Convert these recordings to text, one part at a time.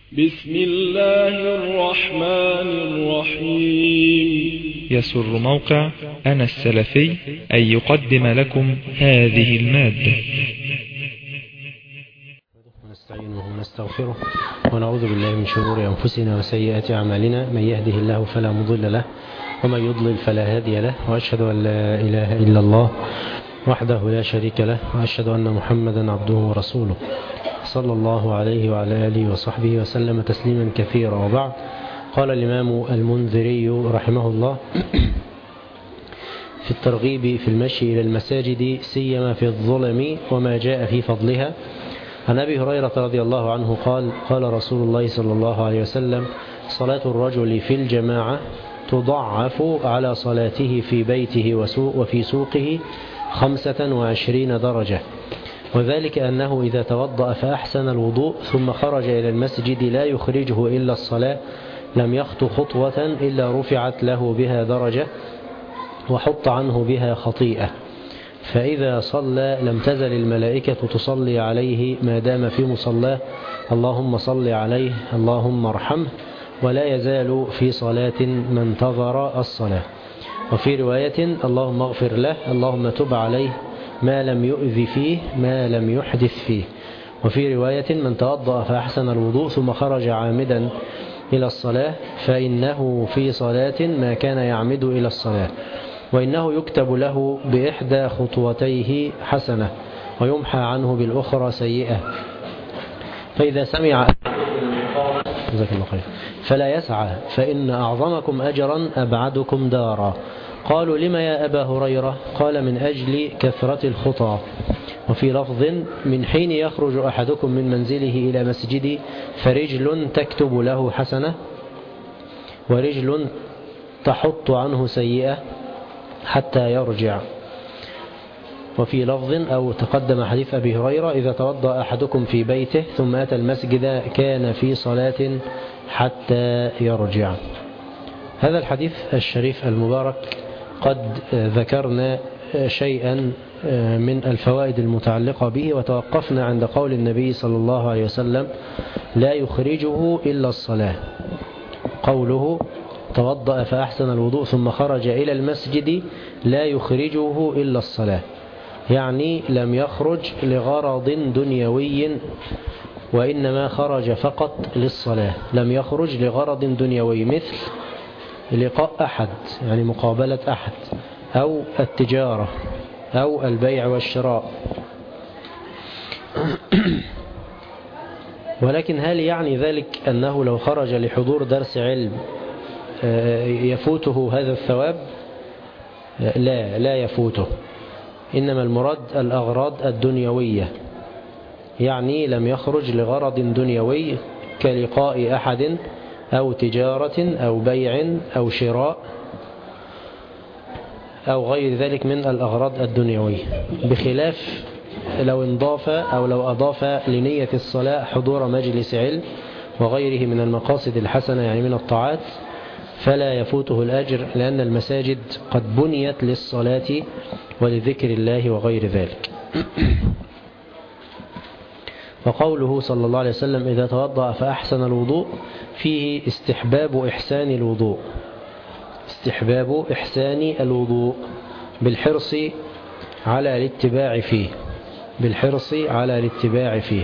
بسم الله الرحمن الرحيم. يسر موقع أنا السلفي أن يقدم لكم هذه المادة. نستعينه ونستغفره ونعوذ بالله من شرور أنفسنا وسيئات أعمالنا، من يهده الله فلا مضل له ومن يضلل فلا هادي له، وأشهد أن لا إله إلا الله وحده لا شريك له، وأشهد أن محمدا عبده ورسوله صلى الله عليه وعلى آله وصحبه وسلم تسليما كثيرا. وبعد، قال الإمام المنذري رحمه الله في الترغيب في المشي إلى المساجد سيما في الظلم وما جاء في فضلها، عن أبي هريرة رضي الله عنه قال: قال رسول الله صلى الله عليه وسلم: صلاة الرجل في الجماعة تضعف على صلاته في بيته وفي سوقه 25 درجة، وذلك أنه إذا توضأ فأحسن الوضوء ثم خرج إلى المسجد لا يخرجه إلا الصلاة لم يخطو خطوة إلا رفعت له بها درجة وحط عنه بها خطيئة، فإذا صلى لم تزل الملائكة تصلي عليه ما دام في مصلاه: اللهم صل عليه، اللهم ارحمه، ولا يزال في صلاة ما انتظر الصلاة. وفي رواية: اللهم اغفر له، اللهم تب عليه، ما لم يؤذ فيه، ما لم يحدث فيه. وفي رواية: من توضأ فأحسن الوضوء ثم خرج عامدا إلى الصلاة فإنه في صلاة ما كان يعمد إلى الصلاة، وإنه يكتب له بإحدى خطوتيه حسنة ويمحى عنه بالأخرى سيئة. فإذا سمع جزاك الله خير فلا يسعى، فإن أعظمكم أجرا أبعدكم دارا. قالوا: لما يا أبا هريرة؟ قال: من أجل كثرة الخطى. وفي لفظ: من حين يخرج أحدكم من منزله إلى مسجدي فرجل تكتب له حسنة ورجل تحط عنه سيئة حتى يرجع. وفي لفظ أو تقدم حديث أبي هريرة: إذا توضأ أحدكم في بيته ثم أتى المسجد كان في صلاة حتى يرجع. هذا الحديث الشريف المبارك قد ذكرنا شيئا من الفوائد المتعلقة به، وتوقفنا عند قول النبي صلى الله عليه وسلم: لا يخرجه إلا الصلاة. قوله: توضأ فأحسن الوضوء ثم خرج إلى المسجد لا يخرجه إلا الصلاة، يعني لم يخرج لغرض دنيوي، وإنما خرج فقط للصلاة، لم يخرج لغرض دنيوي مثل لقاء أحد، يعني مقابلة أحد، أو التجارة أو البيع والشراء. ولكن هل يعني ذلك أنه لو خرج لحضور درس علم يفوته هذا الثواب؟ لا يفوته، إنما المراد الأغراض الدنيوية، يعني لم يخرج لغرض دنيوي كلقاء أحد أو تجارة أو بيع أو شراء أو غير ذلك من الأغراض الدنيوية، بخلاف لو انضاف أو لو أضاف لنية الصلاة حضور مجلس علم وغيره من المقاصد الحسنة، يعني من الطاعات، فلا يفوته الأجر، لأن المساجد قد بنيت للصلاة ولذكر الله وغير ذلك. وقوله صلى الله عليه وسلم: إذا توضأ فأحسن الوضوء، فيه استحباب إحسان الوضوء، استحباب إحسان الوضوء بالحرص على الاتباع فيه، بالحرص على الاتباع فيه.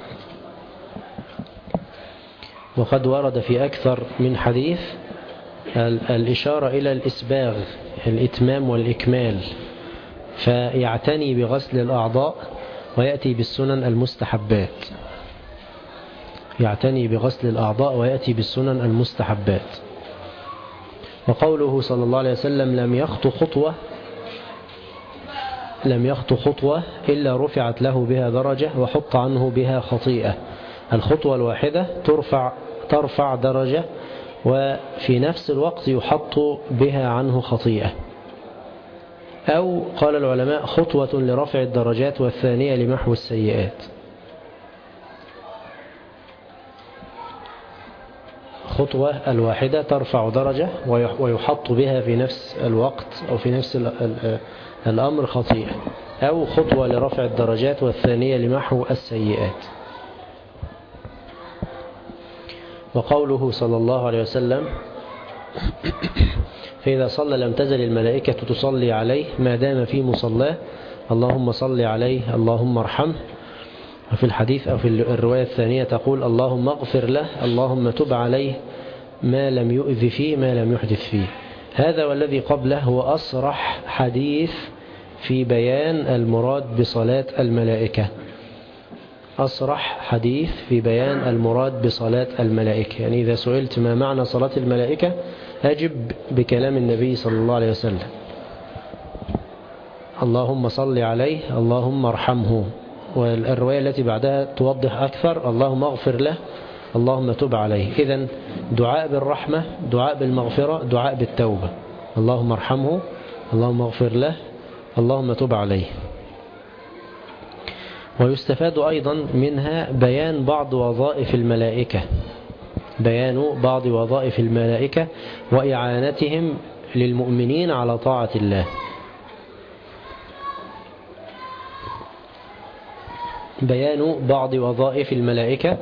وقد ورد في أكثر من حديث الإشارة إلى الإسباغ، الإتمام والإكمال، فيعتني بغسل الأعضاء ويأتي بالسنن المستحبات، يعتني بغسل الأعضاء ويأتي بالسنن المستحبات. وقوله صلى الله عليه وسلم: لم يخطو خطوة إلا رفعت له بها درجة وحط عنه بها خطيئة. الخطوة الواحدة ترفع درجة، وفي نفس الوقت يحط بها عنه خطيئة. أو قال العلماء: خطوة لرفع الدرجات والثانية لمحو السيئات. خطوة الواحدة ترفع درجة ويحط بها في نفس الوقت أو في نفس الأمر خطيئة، أو خطوة لرفع الدرجات والثانية لمحو السيئات. وقوله صلى الله عليه وسلم فإذا صلى لم تزل الملائكة تصلي عليه ما دام في مصلاه اللهم صل عليه اللهم ارحمه. وفي الحديث أو في الرواية الثانية تقول اللهم اغفر له اللهم تب عليه ما لم يؤذ فيه ما لم يحدث فيه. هذا والذي قبله هو أصرح حديث في بيان المراد بصلاة الملائكة. أصرح حديث في بيان المراد بصلاة الملائكة. يعني إذا سئلت ما معنى صلاة الملائكة أجب بكلام النبي صلى الله عليه وسلم اللهم صل عليه اللهم ارحمه. والرواية التي بعدها توضح أكثر اللهم اغفر له اللهم تب عليه. إذن دعاء بالرحمة دعاء بالمغفرة دعاء بالتوبة. اللهم ارحمه اللهم اغفر له اللهم تب عليه. ويستفاد أيضا منها بيان بعض وظائف الملائكة بيان بعض وظائف الملائكة وإعانتهم للمؤمنين على طاعة الله. بيان بعض وظائف الملائكة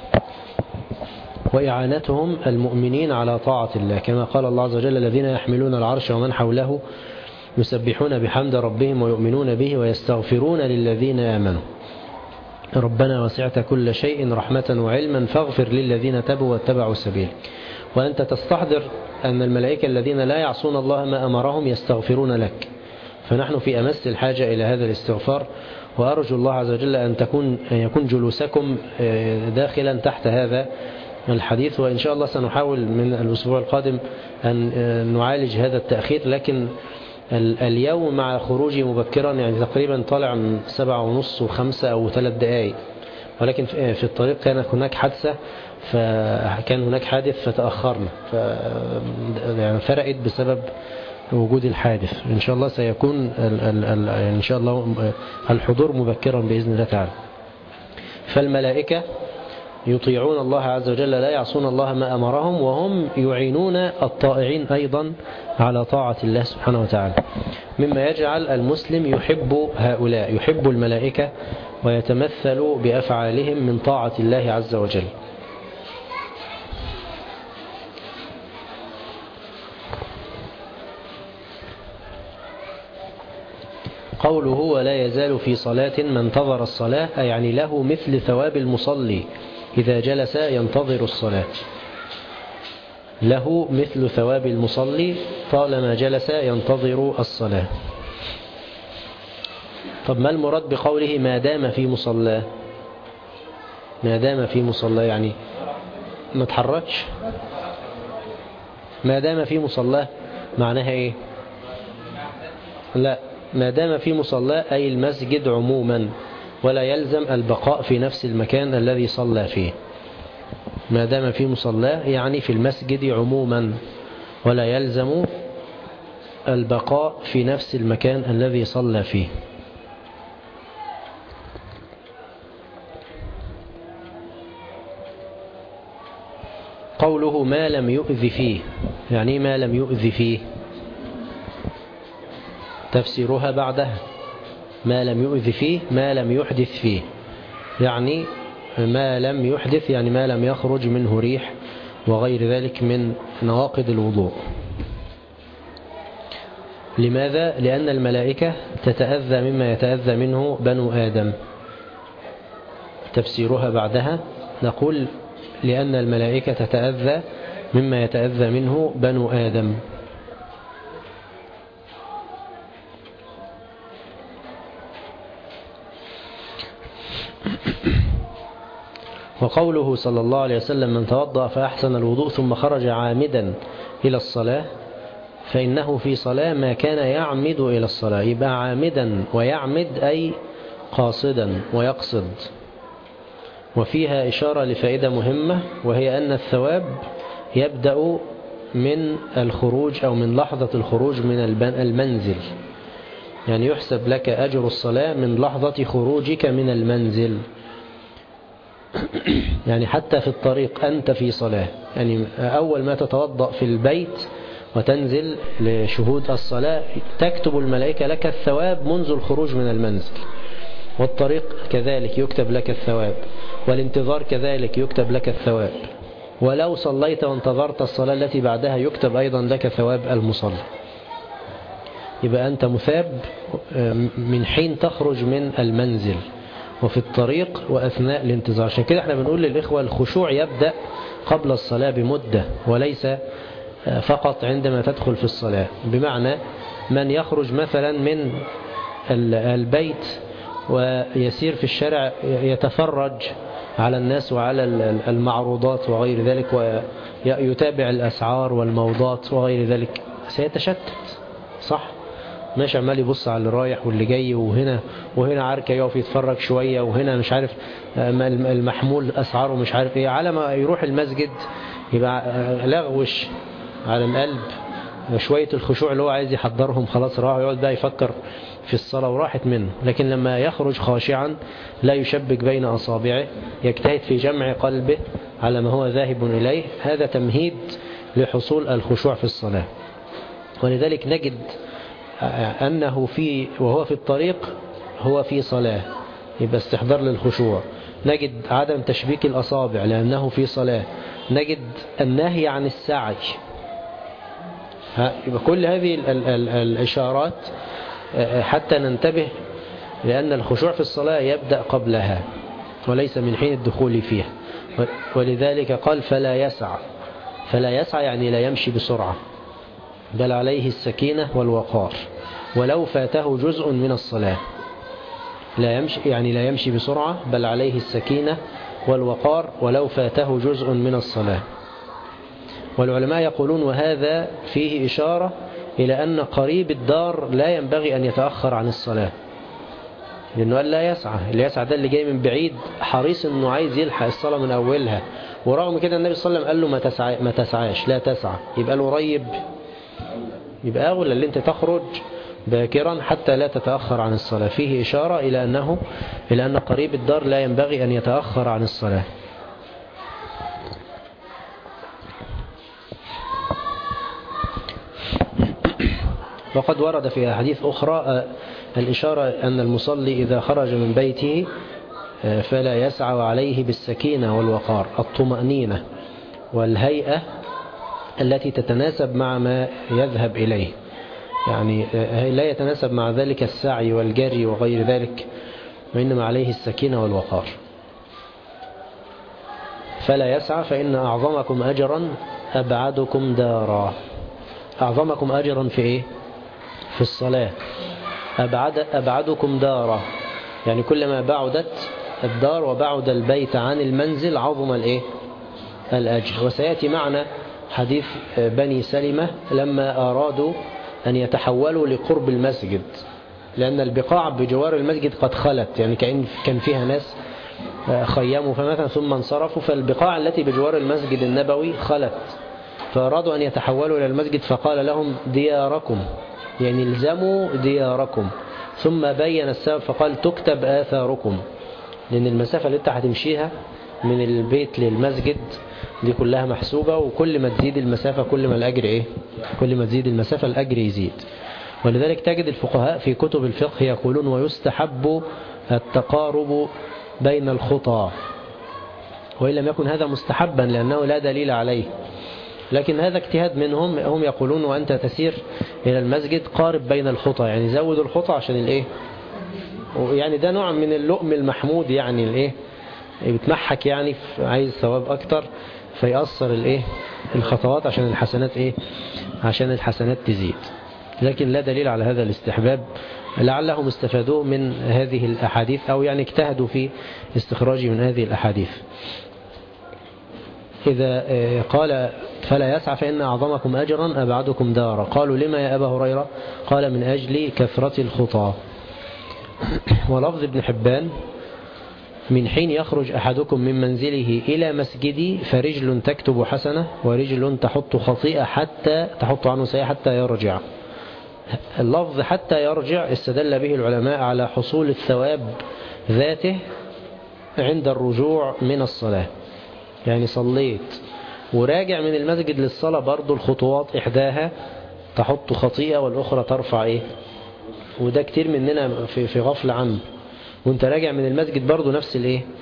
وإعانتهم المؤمنين على طاعة الله كما قال الله عز وجل الذين يحملون العرش ومن حوله يسبحون بحمد ربهم ويؤمنون به ويستغفرون للذين آمنوا ربنا وسعت كل شيء رحمة وعلما فاغفر للذين تابوا واتبعوا سبيلك. وأنت تستحضر أن الملائكة الذين لا يعصون الله ما أمرهم يستغفرون لك. فنحن في أمس الحاجة إلى هذا الاستغفار وأرجو الله عز وجل أن يكون جلوسكم داخلا تحت هذا الحديث. وإن شاء الله سنحاول من الأسبوع القادم أن نعالج هذا التأخير لكن اليوم مع خروجي مبكرا يعني تقريبا طالع 7:30 و5 أو 3 دقائق ولكن في الطريق كان هناك حادثة فكان هناك حادث فتأخرنا يعني فرقت بسبب وجود الحادث. إن شاء الله سيكون إن شاء الله الحضور مبكرا بإذن الله تعالى. فالملائكة يطيعون الله عز وجل لا يعصون الله ما أمرهم وهم يعينون الطائعين أيضا على طاعة الله سبحانه وتعالى مما يجعل المسلم يحب هؤلاء يحب الملائكة ويتمثل بأفعالهم من طاعة الله عز وجل. قوله ولا يزال في صلاة من انتظر الصلاة يعني له مثل ثواب المصلي إذا جلس ينتظر الصلاة له مثل ثواب المصلي طالما جلس ينتظر الصلاة. طب ما المراد بقوله ما دام في مصلاه ما دام في مصلاه يعني ما تحركش ما دام في مصلاه معناها ايه؟ لا ما دام في مصلاه أي المسجد عموما ولا يلزم البقاء في نفس المكان الذي صلى فيه. ما دام في مصلاه يعني في المسجد عموما ولا يلزم البقاء في نفس المكان الذي صلى فيه. قوله ما لم يؤذ فيه يعني ما لم يؤذ فيه تفسيرها بعدها ما لم يؤذ فيه ما لم يحدث فيه يعني ما لم يحدث يعني ما لم يخرج منه ريح وغير ذلك من نواقض الوضوء. لماذا؟ لأن الملائكة تتأذى مما يتأذى منه بنو آدم. تفسيرها بعدها نقول لأن الملائكة تتأذى مما يتأذى منه بنو آدم. وقوله صلى الله عليه وسلم من توضأ فأحسن الوضوء ثم خرج عامدا إلى الصلاة فإنه في صلاة ما كان يعمد إلى الصلاة. يبقى عامدا ويعمد أي قاصدا ويقصد. وفيها إشارة لفائدة مهمة وهي أن الثواب يبدأ من الخروج أو من لحظة الخروج من المنزل يعني يحسب لك أجر الصلاة من لحظة خروجك من المنزل يعني حتى في الطريق أنت في صلاة يعني أول ما تتوضأ في البيت وتنزل لشهود الصلاة تكتب الملائكة لك الثواب منذ الخروج من المنزل. والطريق كذلك يكتب لك الثواب والانتظار كذلك يكتب لك الثواب. ولو صليت وانتظرت الصلاة التي بعدها يكتب أيضا لك ثواب المصلي. يبقى أنت مثاب من حين تخرج من المنزل وفي الطريق وأثناء الانتظار. عشان كده احنا بنقول للإخوة الخشوع يبدأ قبل الصلاة بمدة وليس فقط عندما تدخل في الصلاة. بمعنى من يخرج مثلا من البيت ويسير في الشارع يتفرج على الناس وعلى المعروضات وغير ذلك ويتابع الأسعار والموضات وغير ذلك سيتشتت، صح؟ ماشي عمال يبص على اللي رايح واللي جاي، وهنا عركة يقف يتفرج شوية، وهنا مش عارف المحمول أسعاره مش عارف ايه. على ما يروح المسجد يبقى لغوش على القلب شوية الخشوع اللي هو عايز يحضرهم، خلاص راح يقعد بقى يفكر في الصلاة وراحت منه. لكن لما يخرج خاشعا لا يشبك بين أصابعه، يجتهد في جمع قلبه على ما هو ذاهب إليه، هذا تمهيد لحصول الخشوع في الصلاة. ولذلك نجد أنه وهو في الطريق هو في صلاة، يبقى استحضار للخشوع. نجد عدم تشبيك الأصابع لأنه في صلاة. نجد النهي عن السعي. يبقى كل هذه الإشارات حتى ننتبه، لأن الخشوع في الصلاة يبدأ قبلها وليس من حين الدخول فيها. ولذلك قال فلا يسع. فلا يسع يعني لا يمشي بسرعة، بل عليه السكينة والوقار ولو فاته جزء من الصلاة. لا يمشي يعني لا يمشي بسرعة، بل عليه السكينة والوقار ولو فاته جزء من الصلاة. والعلماء يقولون وهذا فيه إشارة إلى أن قريب الدار لا ينبغي أن يتأخر عن الصلاة، لأنه قال لا يسعى. اللي يسعى ده اللي جاي من بعيد حريص أنه عايز يلحق الصلاة من أولها، ورغم كده النبي صلى الله عليه وسلم قال له ما تسعاش، لا تسعى. يبقى القريب يبقى أولى اللي أنت تخرج باكرا حتى لا تتأخر عن الصلاة. فيه إشارة إلى أن قريب الدار لا ينبغي أن يتأخر عن الصلاة. وقد ورد في أحاديث أخرى الإشارة أن المصلي إذا خرج من بيته فلا يسعى عليه بالسكينة والوقار، الطمأنينة والهيئة التي تتناسب مع ما يذهب إليه، يعني لا يتناسب مع ذلك السعي والجري وغير ذلك، وإنما عليه السكينة والوقار. فلا يسعى فإن أعظمكم أجرا أبعدكم دارا. أعظمكم أجرا في إيه؟ في الصلاة. أبعدكم دارا يعني كلما بعدت الدار وبعد البيت عن المنزل عظم الإيه؟ الأجر. وسيأتي معنا حديث بني سلمة لما أرادوا أن يتحولوا لقرب المسجد، لأن البقاع بجوار المسجد قد خلت، يعني كان فيها ناس خيموا فمثلا ثم انصرفوا، فالبقاع التي بجوار المسجد النبوي خلت، فأرادوا أن يتحولوا إلى المسجد فقال لهم دياركم، يعني الزموا دياركم. ثم بين السبب فقال تكتب آثاركم، لأن المسافة اللي انت هتمشيها من البيت للمسجد دي كلها محسوبة، وكل ما تزيد المسافة كل ما الأجر إيه؟ كل ما تزيد المسافة الأجر يزيد. ولذلك تجد الفقهاء في كتب الفقه يقولون ويستحب التقارب بين الخطى، وإن لم يكن هذا مستحبا لأنه لا دليل عليه، لكن هذا اجتهاد منهم. هم يقولون وأنت تسير إلى المسجد قارب بين الخطى، يعني زود الخطى عشان الإيه؟ يعني ده نوع من اللؤم المحمود، يعني الإيه؟ بتمحك، يعني عايز ثواب أكتر فيأثر الإيه؟ الخطوات عشان الحسنات إيه؟ عشان الحسنات تزيد. لكن لا دليل على هذا الاستحباب، لعلهم استفادوا من هذه الأحاديث أو يعني اجتهدوا في استخراج من هذه الأحاديث. إذا قال فلا يسعى فإن أعظمكم أجرا أبعدكم دارا. قالوا لما يا أبا هريرة؟ قال من أجل كثرة الخطى. ولفظ ابن حبان من حين يخرج أحدكم من منزله إلى مسجدي فرجل تكتب حسنة ورجل تحط خطيئة حتى تحط عنه سيئة حتى يرجع. اللفظ حتى يرجع استدل به العلماء على حصول الثواب ذاته عند الرجوع من الصلاة، يعني صليت وراجع من المسجد للصلاة برضو الخطوات إحداها تحط خطيئة والأخرى ترفع إيه، وده كتير مننا في غفلة عنه. وانت راجع من المسجد برضو نفس الإيه،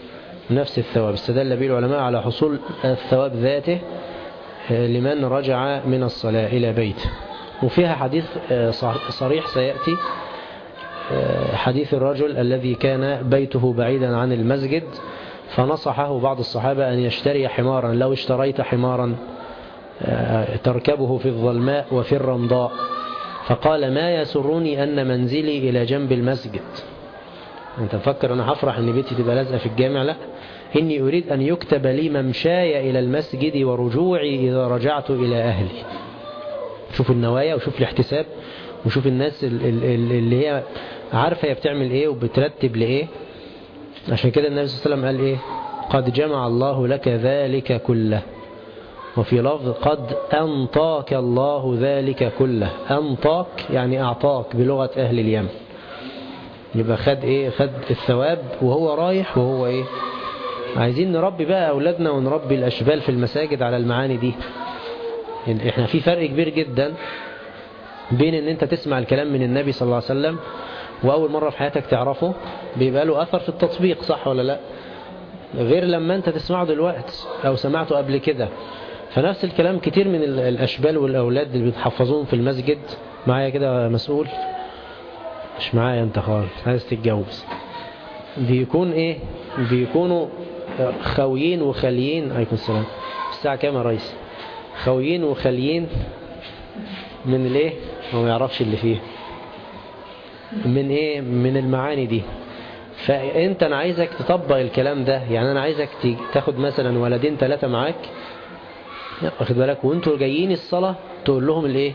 نفس الثواب. استدل به العلماء على حصول الثواب ذاته لمن رجع من الصلاة إلى بيته. وفيها حديث صريح سيأتي، حديث الرجل الذي كان بيته بعيدا عن المسجد فنصحه بعض الصحابة أن يشتري حمارا، لو اشتريت حمارا تركبه في الظلماء وفي الرمضاء، فقال ما يسرني أن منزلي إلى جنب المسجد. أنت تفكر أنا هفرح أن بيتي تبقى لازقة في الجامع؟ لا، إني أريد أن يكتب لي ممشاي إلى المسجد ورجوعي إذا رجعت إلى أهلي. شوف النوايا وشوف الاحتساب وشوف الناس اللي هي عارفة هي بتعمل إيه وبترتب لإيه. عشان كده النبي صلى الله عليه وسلم قال إيه؟ قد جمع الله لك ذلك كله. وفي لفظ قد أنطاك الله ذلك كله. أنطاك يعني أعطاك بلغة أهل اليمن. يبقى خد إيه؟ خد الثواب وهو رايح وهو إيه؟ عايزين نربي بقى أولادنا ونربي الأشبال في المساجد على المعاني دي. يعني إحنا في فرق كبير جدا بين إن أنت تسمع الكلام من النبي صلى الله عليه وسلم وأول مرة في حياتك تعرفه بيبقى له أثر في التطبيق، صح ولا لا؟ غير لما أنت تسمعه دلوقتي أو سمعته قبل كده. فنفس الكلام كتير من الأشبال والأولاد اللي بيتحفظون في المسجد. معايا كده مسؤول؟ مش معايا أنت خالص، عايز تتجوز. بيكون إيه؟ بيكونوا خويين وخاليين. عليكم السلام. الساعة كام يا ريس؟ خويين وخاليين من الإيه؟ هو ما يعرفش اللي فيه من إيه؟ من المعاني دي. فأنت أنا عايزك تطبق الكلام ده. يعني أنا عايزك تاخد مثلا ولدين 3 معاك، واخد بالك، وانتوا جايين الصلاة تقول لهم الايه؟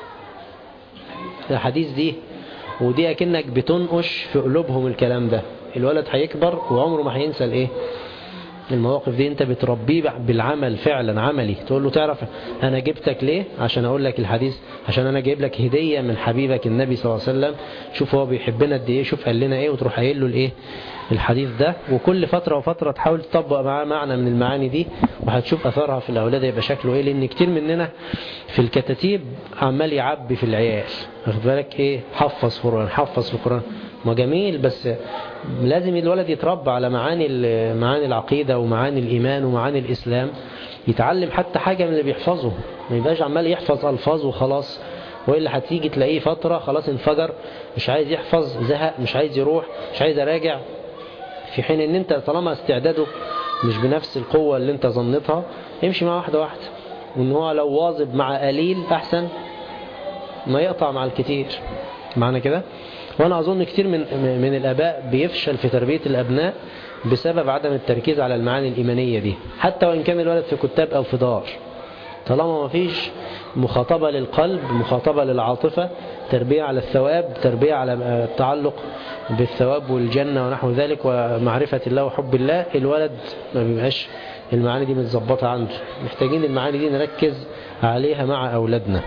الحديث دي، ودي اكنك بتنقش في قلوبهم الكلام ده. الولد هيكبر وعمره ما هينسى الايه؟ المواقف دي. انت بتربيه بالعمل، فعلا عملي. تقول له تعرف انا جبتك ليه؟ عشان اقول لك الحديث، عشان انا جايب لك هدية من حبيبك النبي صلى الله عليه وسلم. شوف هو بيحبنا قد ايه، شوف قال لنا ايه، وتروح قايل له الايه؟ الحديث ده. وكل فترة وفترة تحاول تطبق معاه معنى من المعاني دي، وهتشوف اثرها في الاولاد يبقى شكله ايه. لان كتير مننا في الكتاتيب عمال يعبي في العيال، واخد بالك ايه؟ حفظ قرآن حفظ في القرآن، ما جميل، بس لازم الولد يتربى على معاني العقيدة ومعاني الإيمان ومعاني الإسلام. يتعلم حتى حاجة من اللي بيحفظه، ما يبقاش عمال يحفظ ألفاظ وخلاص. وإلا هتيجي تلاقيه فترة خلاص انفجر، مش عايز يحفظ، زهق، مش عايز يروح، مش عايز يراجع. في حين ان انت طالما استعداده مش بنفس القوة اللي انت ظنتها، امشي مع واحدة واحدة. وان هو لو واظب مع قليل احسن ما يقطع مع الكتير. معنى كده. وانا اظن كتير من الاباء بيفشل في تربية الابناء بسبب عدم التركيز على المعاني الايمانية دي، حتى وان كان الولد في كتاب او في دار. طالما ما فيش مخاطبة للقلب، مخاطبة للعاطفة، تربية على الثواب، تربية على التعلق بالثواب والجنة ونحو ذلك ومعرفة الله وحب الله، الولد ما بيبقاش المعاني دي متظبطة عنده. محتاجين المعاني دي نركز عليها مع أولادنا.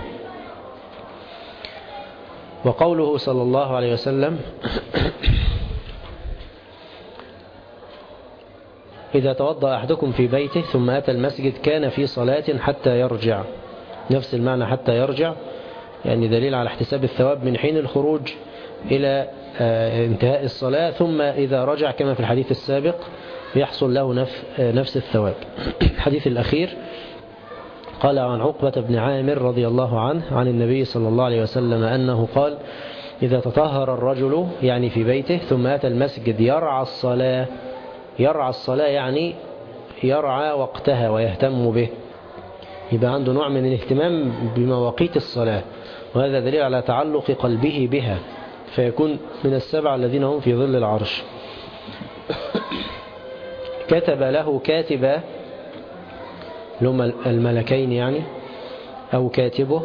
وقوله صلى الله عليه وسلم إذا توضأ أحدكم في بيته ثم أتى المسجد كان في صلاة حتى يرجع. نفس المعنى حتى يرجع، يعني دليل على احتساب الثواب من حين الخروج إلى انتهاء الصلاة، ثم إذا رجع كما في الحديث السابق يحصل له نفس الثواب. الحديث الأخير قال عن عقبة بن عامر رضي الله عنه عن النبي صلى الله عليه وسلم أنه قال إذا تطهر الرجل يعني في بيته ثم أتى المسجد يرعى الصلاة. يرعى الصلاة يعني يرعى وقتها ويهتم به، يبقى عنده نوع من الاهتمام بمواقيت الصلاة، وهذا دليل على تعلق قلبه بها، فيكون من السبع الذين هم في ظل العرش. كتب له كاتبا لهم الملكين يعني، أو كاتبه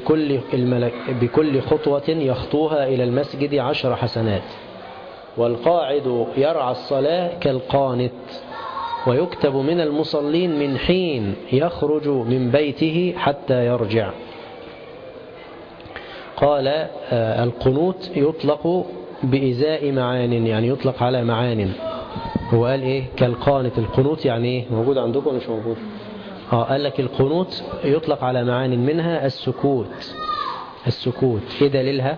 بكل خطوة يخطوها إلى المسجد 10 حسنات. والقاعد يرعى الصلاة كالقانت. ويكتب من المصلين من حين يخرج من بيته حتى يرجع. قال القنوت يطلق بإزاء معان، يعني يطلق على معان. هو قال إيه كالقانت؟ القنوت يعني إيه؟ موجود عندكم مش موجود؟ قال لك القنوت يطلق على معان منها السكوت. السكوت إيه دليلها؟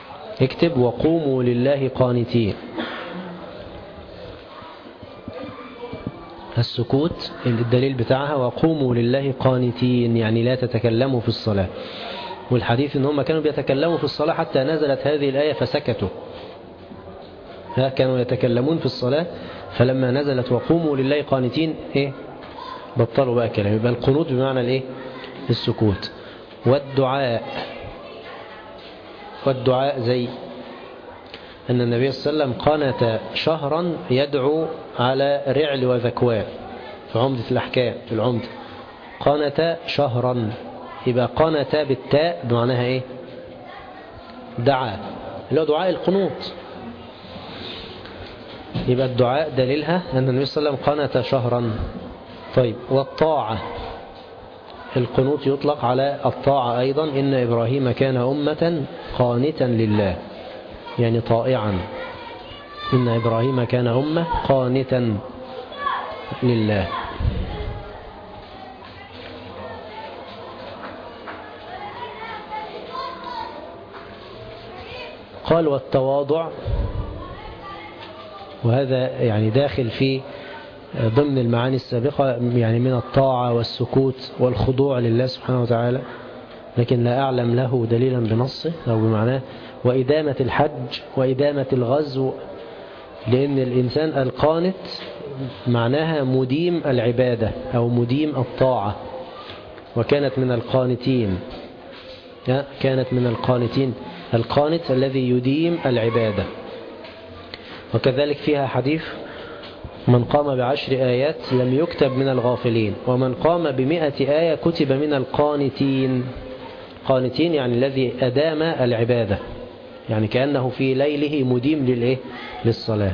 اكتب وقوموا لله قانتين. السكوت الدليل بتاعها وقوموا لله قانتين، يعني لا تتكلموا في الصلاة. والحديث ان هم كانوا بيتكلموا في الصلاة حتى نزلت هذه الآية فسكتوا. كانوا يتكلمون في الصلاة فلما نزلت وقوموا لله قانتين ايه بطلوا بقى كلام. يبقى القنوت بمعنى الايه السكوت. والدعاء زي أن النبي صلى الله عليه وسلم قانت شهرا يدعو على رعل وذكوان في عمدة الأحكام في العمدة. قانت شهرا، يبقى قانت بالتاء بمعناها ايه دعاء، اللي هو دعاء القنوت. يبقى الدعاء دليلها أن النبي صلى الله عليه وسلم قانت شهرا. طيب والطاعة، القنوت يطلق على الطاعة أيضا. إن إبراهيم كان أمة قانتا لله، يعني طائعا. إن إبراهيم كان أمة قانتا لله. قال والتواضع، وهذا يعني داخل في ضمن المعاني السابقة، يعني من الطاعة والسكوت والخضوع لله سبحانه وتعالى، لكن لا أعلم له دليلا بنصه أو بمعناه. وإدامة الحج وإدامة الغزو، لأن الإنسان القانت معناها مديم العبادة أو مديم الطاعة. وكانت من القانتين، كانت من القانتين، القانت الذي يديم العبادة. وكذلك فيها حديث من قام ب10 آيات لم يكتب من الغافلين، ومن قام ب100 آية كتب من القانتين. قانتين يعني الذي أدام العبادة، يعني كأنه في ليله مديم للصلاة.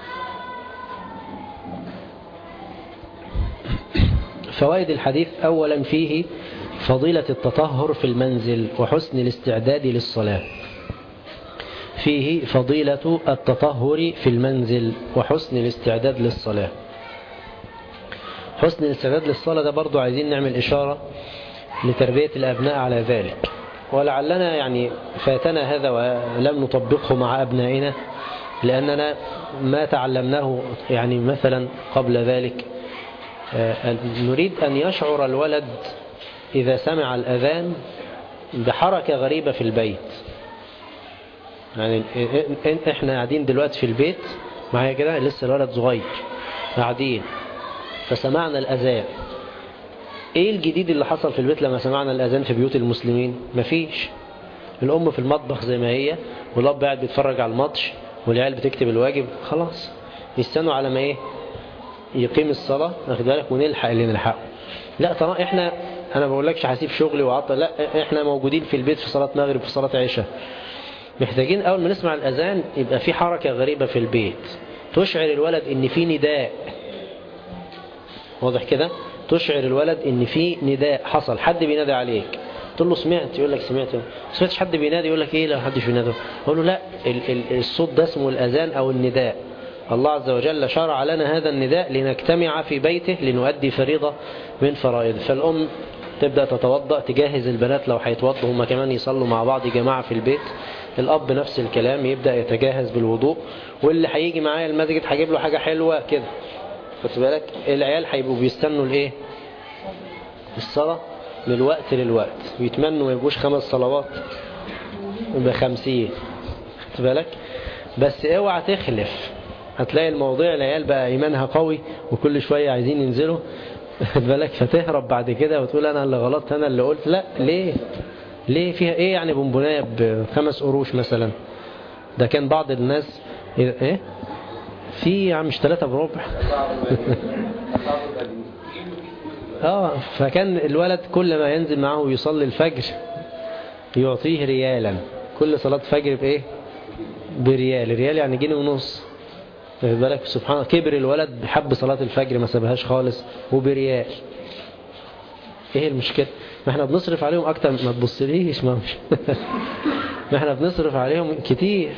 فوائد الحديث: أولا فيه فضيلة التطهر في المنزل وحسن الاستعداد للصلاة. فيه فضيلة التطهر في المنزل وحسن الاستعداد للصلاة. حسن الاستعداد للصلاة ده برضو عايزين نعمل إشارة لتربية الأبناء على ذلك، ولعلنا يعني فاتنا هذا ولم نطبقه مع أبنائنا لأننا ما تعلمناه يعني مثلا قبل ذلك. نريد أن يشعر الولد إذا سمع الأذان بحركة غريبة في البيت. يعني احنا قاعدين دلوقتي في البيت معايا كده، لسه الولد صغير قاعدين فسمعنا الأذان. ايه الجديد اللي حصل في البيت لما سمعنا الأذان في بيوت المسلمين؟ مفيش. الأم في المطبخ زي ما هي، والأب قاعد بيتفرج على الماتش، والعيال بتكتب الواجب، خلاص يستنوا على ما يقيم الصلاة، واخد بالك، ونلحق اللي نلحقه. لا طبعا انا ما بقولكش هسيب شغلي وعطل، لا احنا موجودين في البيت في صلاة مغرب في صلاة عشاء، محتاجين اول ما نسمع الاذان يبقى في حركة غريبة في البيت تشعر الولد ان في نداء. واضح كده؟ تشعر الولد ان في نداء حصل، حد بينادي عليك، تقول له سمعت، يقول لك سمعت. سمعتش حد بينادي؟ يقول لك ايه لا حدش بينادي. اقول له لا، الصوت ده اسمه الاذان او النداء. الله عز وجل شرع لنا هذا النداء لنجتمع في بيته لنؤدي فريضة من فرائضه. فالأم تبدأ تتوضأ، تجهز البنات لو هيتوضوا هم كمان يصلوا مع بعض جماعة في البيت. الأب نفس الكلام، يبدأ يتجهز بالوضوء، واللي هيجي معايا المسجد هجيب له حاجة حلوة كده، خد بالك. العيال هيبقوا بيستنوا الصلاة من الوقت للوقت، ويتمنوا ما يبقوش 5 صلوات يبقى 50، خد بالك. بس اوعى تخلف، هتلاقي الموضوع العيال بقى إيمانها قوي وكل شوية عايزين ينزلوا، خد بالك، فتهرب بعد كده وتقول أنا اللي غلطت، أنا اللي قلت. لا، ليه فيها إيه يعني؟ بونبونايه ب5 قروش مثلا، ده كان بعض الناس إيه في مش 3 بربع. فكان الولد كل ما ينزل معه يصلي الفجر يعطيه ريالا، كل صلاة فجر بإيه؟ بريال. الريال يعني 1.5 جنيه. خد بالك، سبحان الله، كبر الولد بحب صلاة الفجر ما سابهاش خالص وبريال. ايه المشكلة؟ ما احنا بنصرف عليهم اكتر، ما تبصليش ما احنا بنصرف عليهم كتير.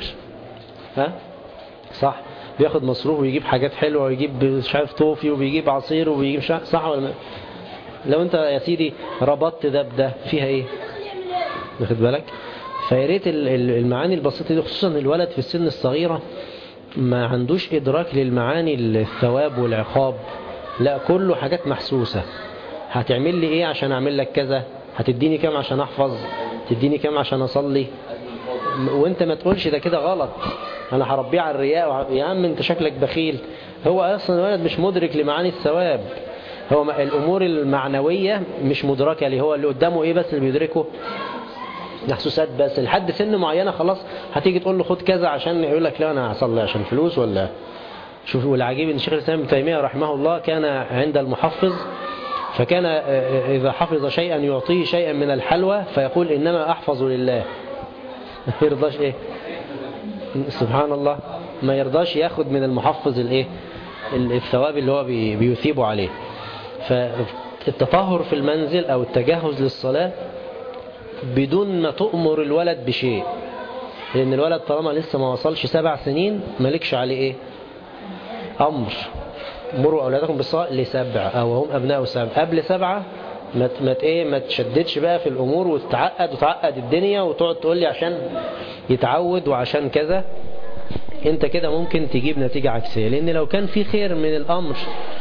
صح، بياخد مصروف ويجيب حاجات حلوة ويجيب مش عارف طوفي وبيجيب عصير وبيجيب صح ولا ما؟ لو انت يا سيدي ربطت ده بده فيها ايه؟ واخد بالك. فياريت المعاني البسيطة دي، خصوصا الولد في السن الصغيرة ما عندوش إدراك للمعاني الثواب والعقاب لا كله حاجات محسوسة. هتعمل لي ايه عشان اعمل لك كذا؟ هتديني كام عشان احفظ؟ تديني كام عشان اصلي؟ وانت ما تقولش ده كده غلط، انا هربيه على الرياء يا عم انت شكلك بخيل. هو اصلا الولد مش مدرك لمعاني الثواب، هو الامور المعنوية مش مدركة ليه، هو اللي قدامه ايه بس اللي بيدركه؟ محسوسات بس. لحد سن معينة خلاص هتيجي تقول له خد كذا عشان يقول لك لا انا هصلي عشان فلوس ولا. شوف، والعجيب ان شيخ الاسلام ابن تيمية رحمه الله كان عند المحفظ، فكان اذا حفظ شيئا يعطيه شيئا من الحلوى فيقول انما احفظ لله. ما يرضاش ايه؟ سبحان الله، ما يرضاش ياخد من المحفظ الايه؟ الثواب اللي هو بيثيبه عليه. فالتطهر في المنزل او التجهز للصلاة بدون ما تؤمر الولد بشيء، لأن الولد طالما لسه ما وصلش 7 سنين مالكش عليه إيه؟ أمر. مروا أولادكم بالصلاة ل7 أو هم أبناء 7. قبل 7 ما تشددش بقى في الأمور وتعقد الدنيا وتقعد تقول لي عشان يتعود وعشان كذا. أنت كده ممكن تجيب نتيجة عكسية، لأن لو كان في خير من الأمر،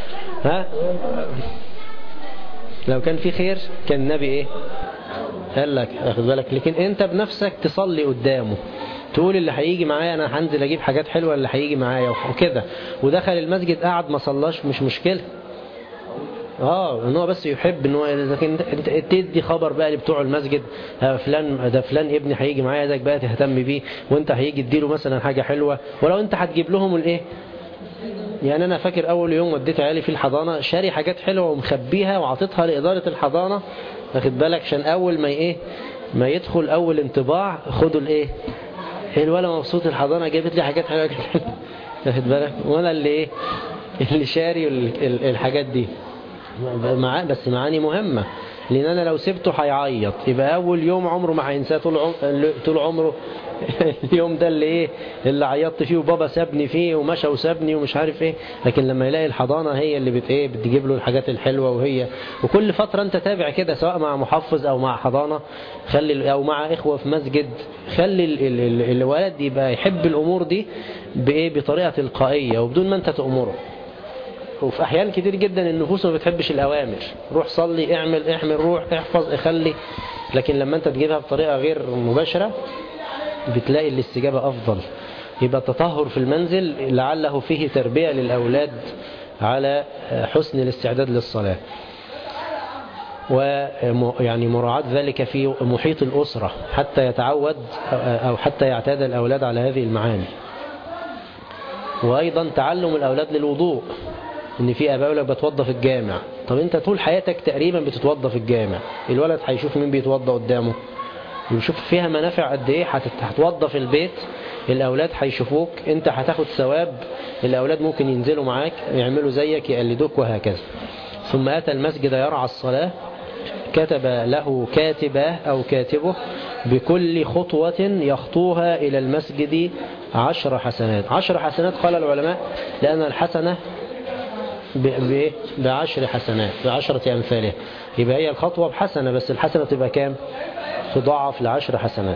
لو كان في خير كان النبي إيه؟ قال لك اخد بالك. لكن انت بنفسك تصلي قدامه، تقول اللي هيجي معايا انا هنزل اجيب حاجات حلوه اللي هيجي معايا وكده، ودخل المسجد قاعد ما صلاش مش مشكله. ان هو بس يحب ان هو، لكن انت تدي خبر بقى لبتوع المسجد فلان ده فلان ابني هيجي معايا، ذاك بقى تهتم بيه، وانت هيجي تديله مثلا حاجه حلوه، ولو انت هتجيب لهم الايه. يعني انا فاكر اول يوم وديت عيالي في الحضانه شاري حاجات حلوه ومخبيها وعطيتها لاداره الحضانه، واخد بالك، عشان اول ما ايه ما يدخل اول انطباع خدوا الايه. الولا مبسوط، الحضانه جابت لي حاجات حلوه واخد بالك، وانا اللي ايه اللي شاري الحاجات دي. بس معاني مهمه، لان انا لو سبته هيعيط، يبقى اول يوم عمره ما هينساه طول عمره. اليوم ده اللي ايه اللي عيطت فيه وبابا سابني فيه ومشى وسابني ومش عارف ايه. لكن لما يلاقي الحضانة هي اللي بتجيب له الحاجات الحلوة، وكل فترة انت تابع كده سواء مع محفظ او مع حضانة او مع اخوة في مسجد، خلي الولد يبقى يحب الامور دي بطريقة تلقائية وبدون ما انت تأمره. وفي احيان كتير جدا النفوس ما بتحبش الاوامر، روح صلي، اعمل روح احفظ اخلي. لكن لما انت تجيبها بطريقة غير مباشرة بتلاقي الاستجابة أفضل. يبقى التطهر في المنزل لعله فيه تربية للأولاد على حسن الاستعداد للصلاة، ويعني مراعاة ذلك في محيط الأسرة حتى يتعود أو حتى يعتاد الأولاد على هذه المعاني. وأيضا تعلم الأولاد للوضوء، إن في آباء يقولك بتوضى في الجامع. طب أنت طول حياتك تقريبا بتتوضى في الجامع، الولد هيشوف مين بيتوضى قدامه، ويشوف فيها منافع قد ايه. هتتوضى في البيت، الأولاد هيشوفوك، انت هتاخد ثواب، الأولاد ممكن ينزلوا معاك يعملوا زيك يقلدوك وهكذا. ثم أتى المسجد يرعى الصلاة، كتب له كاتبه أو كاتبه بكل خطوة يخطوها إلى المسجد 10 حسنات. 10 حسنات قال العلماء لأن الحسنة ب10 حسنات، ب10 أمثالها. يبقى هي الخطوة بحسنة، بس الحسنة تبقى كام؟ تضاعف ل10 حسنات.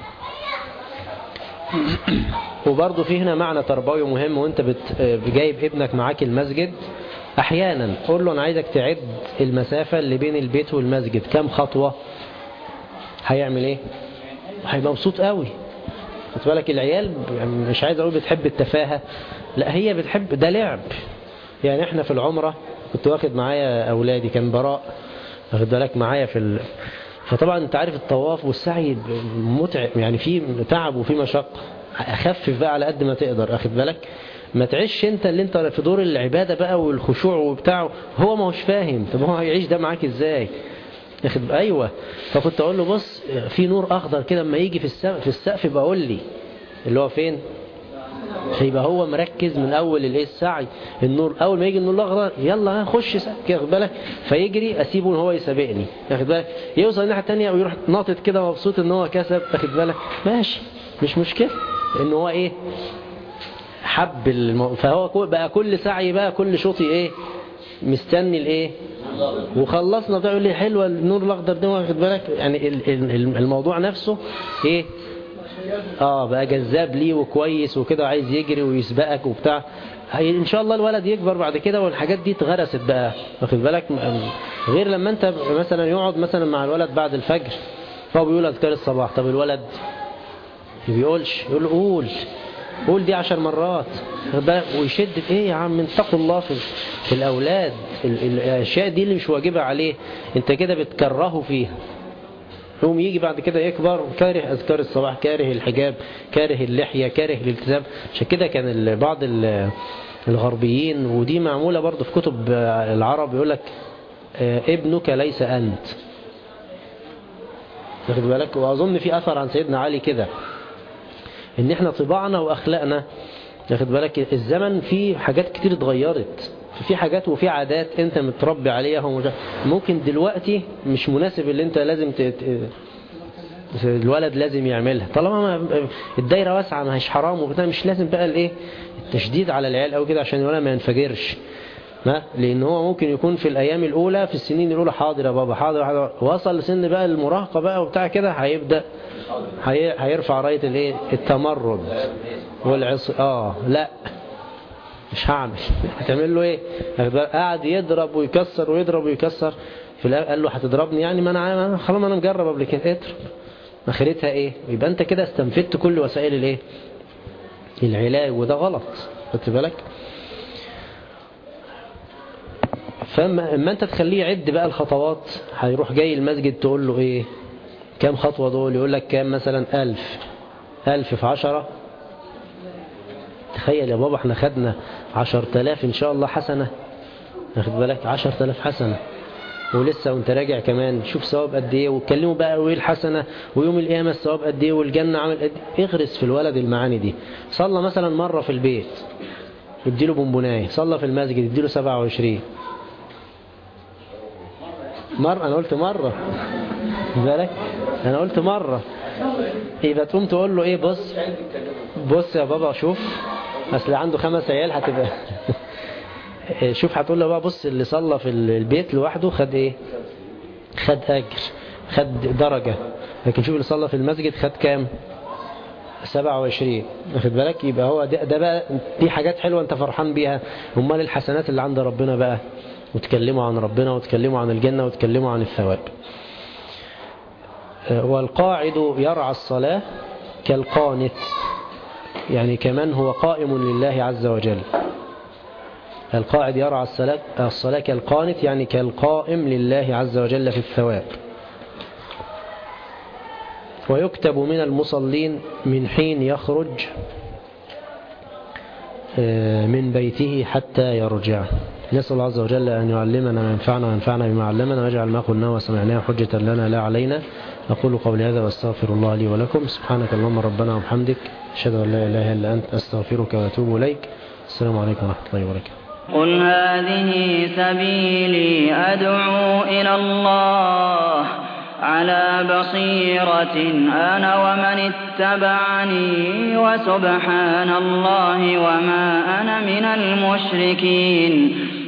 وبرضه في هنا معنى تربوي مهم، وانت جايب ابنك معاك المسجد احيانا قول له انا عايزك تعد المسافة اللي بين البيت والمسجد كام خطوة. هيعمل ايه؟ هيبقى مبسوط قوي. خد بالك العيال مش عايز اقول بتحب التفاهة، لا هي بتحب ده لعب. يعني احنا في العمرة كنت واخد معايا اولادي، كان براء واخد بالك معايا فطبعا انت عارف الطواف والسعي متعب، يعني في تعب وفي مشقة. اخفف بقى على قد ما تقدر، اخد بالك ما تعيش انت اللي انت في دور العبادة بقى والخشوع وبتاعه، هو ما هوش فاهم. طب هو هيعيش ده معاك ازاي؟ اخد ايوه. فكنت اقول له بص في نور اخضر كده اما يجي في السقف بقول لي اللي هو فين، فيبقى هو مركز من اول السعي. النور اول ما يجي النور الاخضر يلا خش واخد بالك، فيجري اسيبه ان هو يسابقني، واخد بالك، يوصل الناحيه الثانيه ويروح ناطط كده مبسوط ان هو كسب، واخد بالك ماشي مش مشكله، ان هو ايه حب فهو بقى كل سعي بقى كل شوطي ايه مستني الايه. وخلصنا بتقول لي حلوه النور الاخضر ده، واخد بالك، يعني الموضوع نفسه ايه بقى جذاب ليه وكويس وكده، عايز يجري ويسبقك وبتاع. إن شاء الله الولد يكبر بعد كده والحاجات دي اتغرست بقى، واخد بالك؟ غير لما أنت مثلا يقعد مثلا مع الولد بعد الفجر فهو بيقول أذكار الصباح، طب الولد ما بيقولش، يقول قول دي 10 مرات، ويشد ايه يا عم اتقوا الله في الأولاد. الأشياء دي اللي مش واجبة عليه انت كده بتكرهه فيها، يوم يجي بعد كده يكبر كاره أذكار الصباح، كاره الحجاب، كاره اللحية، كاره الالتزام. عشان كده كان بعض الغربيين، ودي معمولة برضه في كتب العرب، يقول لك ابنك ليس أنت، واخد بالك؟ وأظن في أثر عن سيدنا علي كده، ان احنا طباعنا واخلاقنا، واخد بالك؟ الزمن فيه حاجات كتير اتغيرت، في حاجات وفي عادات انت متربي عليها ممكن دلوقتي مش مناسب اللي انت لازم الولد لازم يعملها، طالما الدايره واسعه ما هيش حرام وبتاع، مش لازم بقى الايه التشديد على العيال او كده عشان الولد ما ينفجرش، لان هو ممكن يكون في الايام الاولى، في السنين الاولى حاضر يا بابا حاضر، وصل لسن بقى المراهقه بقى وبتاع كده، هيبدا هيرفع رايه الايه التمرد لا مش هعمل. هتعمل له ايه؟ قاعد يضرب ويكسر ويضرب ويكسر، في الاخر قال له هتضربني يعني؟ ما انا خلاص انا مجرب قبل كده، اضرب، اخرتها ايه؟ يبقى انت كده استنفدت كل وسائل الايه العلاج، وده غلط، خدت بالك؟ فاما انت تخليه يعد بقى الخطوات، هيروح جاي المسجد تقول له ايه كام خطوة دول؟ يقول لك كام مثلا 1000 في 10، تخيل يا بابا احنا خدنا 10,000 ان شاء الله حسنة، واخد بالك؟ 10,000 حسنة، ولسه وانت راجع كمان شوف ثواب قد ايه، واتكلموا بقى وايه الحسنة، ويوم القيامة الثواب قد ايه، والجنة عمل قد ايه. اغرس في الولد المعاني دي. صلى مثلا مرة في البيت اديله بونبونايه، صلى في المسجد اديله 27 مرة، انا قلت مرة بالك، انا قلت مرة، يبقى تقوم تقول له ايه، بص يا بابا شوف، اصل عنده 5 عيال هتبقى شوف هتقول له بقى بص اللي صلى في البيت لوحده خد ايه، خد اجر، خد درجة، لكن شوف اللي صلى في المسجد خد كام، 27، واخد بالك؟ يبقى هو ده بقى، دي حاجات حلوة انت فرحان بيها. امال الحسنات اللي عند ربنا بقى، وتكلموا عن ربنا وتكلموا عن الجنة وتكلموا عن الثواب. والقاعد يرعى الصلاة كالقانت، يعني كمان هو قائم لله عز وجل. القاعد يرعى الصلاة كالقانت، يعني كالقائم لله عز وجل في الثواب. ويكتب من المصلين من حين يخرج من بيته حتى يرجع. نسأل الله عز وجل أن يعلمنا ما ينفعنا وينفعنا بما علمنا، ويجعل ما قلنا وسمعناه حجة لنا لا علينا. أقول قولي هذا واستغفر الله لي ولكم. سبحانك اللهم ربنا وبحمدك، أشهد أن لا إله إلا أنت، أستغفرك وأتوب إليك. السلام عليكم ورحمة الله وبركاته. قل هذه سبيلي أدعو إلى الله على بصيرة أنا ومن اتبعني، وسبحان الله وما أنا من المشركين.